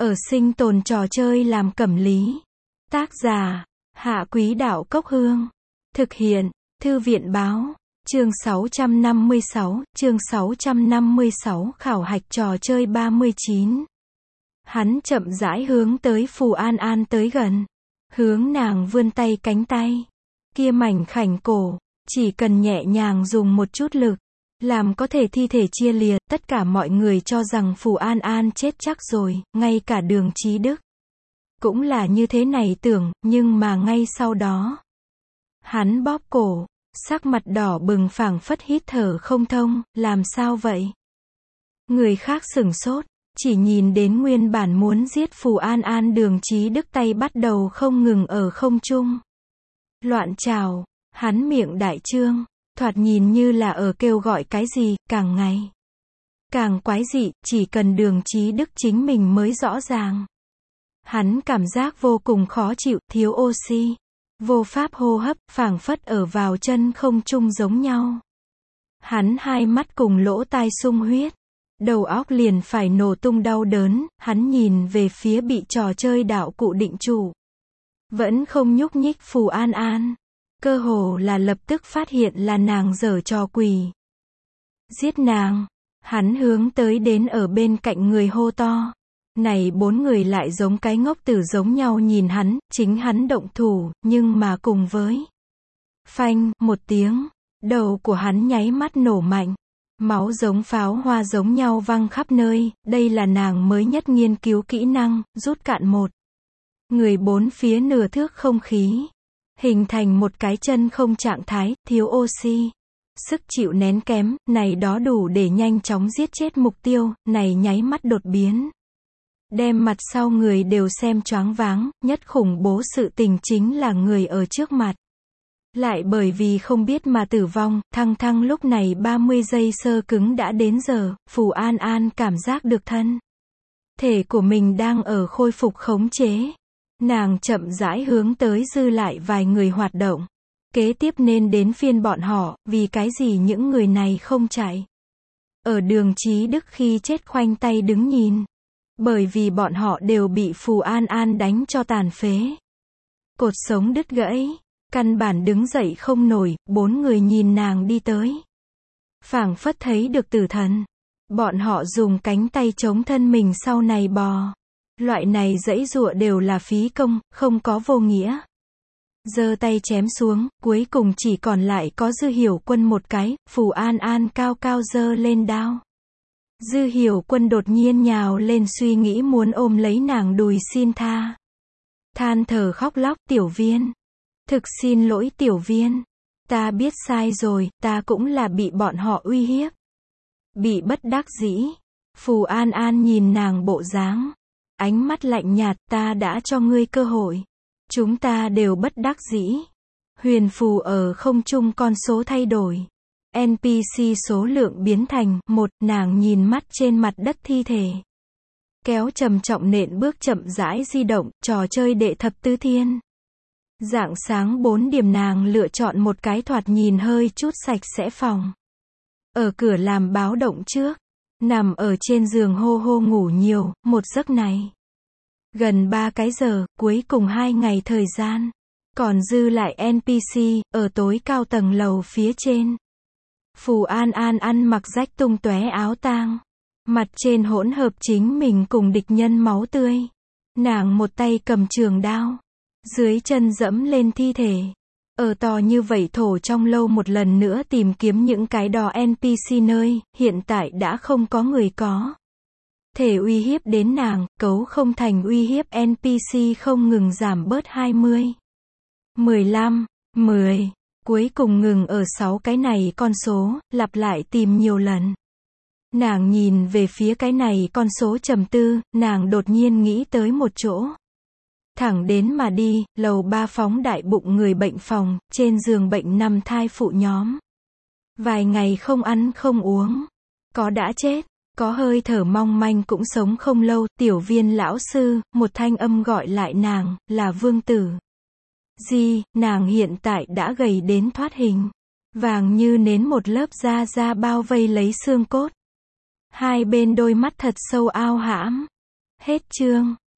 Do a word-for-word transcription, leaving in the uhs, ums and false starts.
Ở sinh tồn trò chơi làm cẩm lý. Tác giả, Hạ Quý Đạo Cốc Hương. Thực hiện, Thư viện Báo. Chương sáu trăm năm mươi sáu, chương sáu trăm năm mươi sáu, khảo hạch trò chơi ba mươi chín. Hắn chậm rãi hướng tới Phù An An tới gần. Hướng nàng vươn tay cánh tay. Kia mảnh khảnh cổ, chỉ cần nhẹ nhàng dùng một chút lực, làm có thể thi thể chia lìa. Tất cả mọi người cho rằng Phù An An chết chắc rồi, ngay cả Đường Chí Đức cũng là như thế này tưởng, nhưng mà ngay sau đó, hắn bóp cổ, sắc mặt đỏ bừng phảng phất hít thở không thông. Làm sao vậy? Người khác sửng sốt, chỉ nhìn đến nguyên bản muốn giết Phù An An Đường Chí Đức tay bắt đầu không ngừng ở không trung loạn trào, hắn miệng đại trương, thoạt nhìn như là ở kêu gọi cái gì, càng ngày càng quái dị, chỉ cần Đường Chí Đức chính mình mới rõ ràng. Hắn cảm giác vô cùng khó chịu, thiếu oxy, vô pháp hô hấp, phảng phất ở vào chân không trung giống nhau. Hắn hai mắt cùng lỗ tai sung huyết, đầu óc liền phải nổ tung đau đớn. Hắn nhìn về phía bị trò chơi đạo cụ định trụ, vẫn không nhúc nhích Phù An An, cơ hồ là lập tức phát hiện là nàng giở trò quỷ. Giết nàng! Hắn hướng tới đến ở bên cạnh người hô to. Này bốn người lại giống cái ngốc tử giống nhau nhìn hắn, chính hắn động thủ, nhưng mà cùng với phanh, một tiếng, đầu của hắn nháy mắt nổ mạnh. Máu giống pháo hoa giống nhau văng khắp nơi. Đây là nàng mới nhất nghiên cứu kỹ năng, rút cạn một người bốn phía nửa thước không khí, hình thành một cái chân không trạng thái, thiếu oxy, sức chịu nén kém. Này đó đủ để nhanh chóng giết chết mục tiêu. Này nháy mắt đột biến, đem mặt sau người đều xem choáng váng. Nhất khủng bố sự tình chính là người ở trước mặt lại bởi vì không biết mà tử vong. Thăng thăng lúc này ba mươi giây sơ cứng đã đến giờ. Phù An An cảm giác được thân thể của mình đang ở khôi phục khống chế. Nàng chậm rãi hướng tới dư lại vài người hoạt động. Kế tiếp nên đến phiên bọn họ. Vì cái gì những người này không chạy? Ở Đường Chí Đức khi chết khoanh tay đứng nhìn. Bởi vì bọn họ đều bị Phù An An đánh cho tàn phế, cột sống đứt gãy, căn bản đứng dậy không nổi. Bốn người nhìn nàng đi tới, phảng phất thấy được tử thần. Bọn họ dùng cánh tay chống thân mình sau này bò. Loại này giãy giụa đều là phí công, không có vô nghĩa. Giơ tay chém xuống, cuối cùng chỉ còn lại có Dư Hiểu Quân một cái. Phù An An cao cao giơ lên đao. Dư Hiểu Quân đột nhiên nhào lên, suy nghĩ muốn ôm lấy nàng đùi xin tha. Than thở khóc lóc, tiểu viên. Thực xin lỗi tiểu viên. Ta biết sai rồi, ta cũng là bị bọn họ uy hiếp. Bị bất đắc dĩ. Phù An An nhìn nàng bộ dáng, ánh mắt lạnh nhạt, ta đã cho ngươi cơ hội. Chúng ta đều bất đắc dĩ. Huyền phù ở không trung con số thay đổi. en pê xê số lượng biến thành một. Nàng nhìn mắt trên mặt đất thi thể, kéo trầm trọng nện bước chậm rãi di động. Trò chơi đệ thập tứ thiên. Rạng sáng bốn điểm nàng lựa chọn một cái thoạt nhìn hơi chút sạch sẽ phòng. Ở cửa làm báo động trước. Nằm ở trên giường hô hô ngủ nhiều. Một giấc này gần ba cái giờ. Cuối cùng hai ngày thời gian còn dư lại en pê xê. Ở tối cao tầng lầu phía trên, Phù An An ăn mặc rách tung tóe áo tang, mặt trên hỗn hợp chính mình cùng địch nhân máu tươi. Nàng một tay cầm trường đao, dưới chân dẫm lên thi thể. Ở to như vậy thổ trong lâu một lần nữa tìm kiếm những cái đò en pê xê nơi, hiện tại đã không có người có thể uy hiếp đến nàng. Cấu không thành uy hiếp en pê xê không ngừng giảm bớt hai mươi, mười lăm, mười. Cuối cùng ngừng ở sáu cái này con số, lặp lại tìm nhiều lần. Nàng nhìn về phía cái này con số trầm tư, nàng đột nhiên nghĩ tới một chỗ. Thẳng đến mà đi, lầu ba phóng đại bụng người bệnh phòng, trên giường bệnh nằm thai phụ nhóm. Vài ngày không ăn không uống, có đã chết, có hơi thở mong manh cũng sống không lâu. Tiểu Viên lão sư, một thanh âm gọi lại nàng, là Vương Tử. Di, nàng hiện tại đã gầy đến thoát hình, vàng như nến, một lớp da da bao vây lấy xương cốt. Hai bên đôi mắt thật sâu ao hãm, Hết chương.